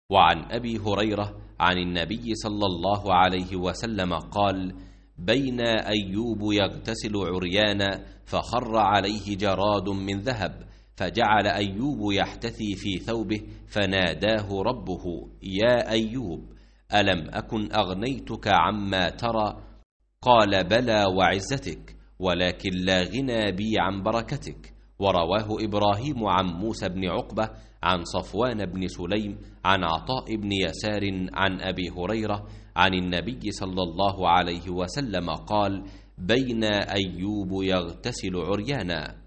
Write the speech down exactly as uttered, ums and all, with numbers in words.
وعن أبي هريرة عن النبي صلى الله عليه وسلم قال: بين أيوب يغتسل عريانا فخر عليه جراد من ذهب، فجعل أيوب يحتثي في ثوبه، فناداه ربه: يا أيوب، ألم أكن أغنيتك عما ترى؟ قال: بلى وعزتك، ولكن لا غنى بي عن بركتك. ورواه إبراهيم عن موسى بن عقبة عن صفوان بن سليم عن عطاء بن يسار عن أبي هريرة عن النبي صلى الله عليه وسلم قال: بين أيوب يغتسل عريانا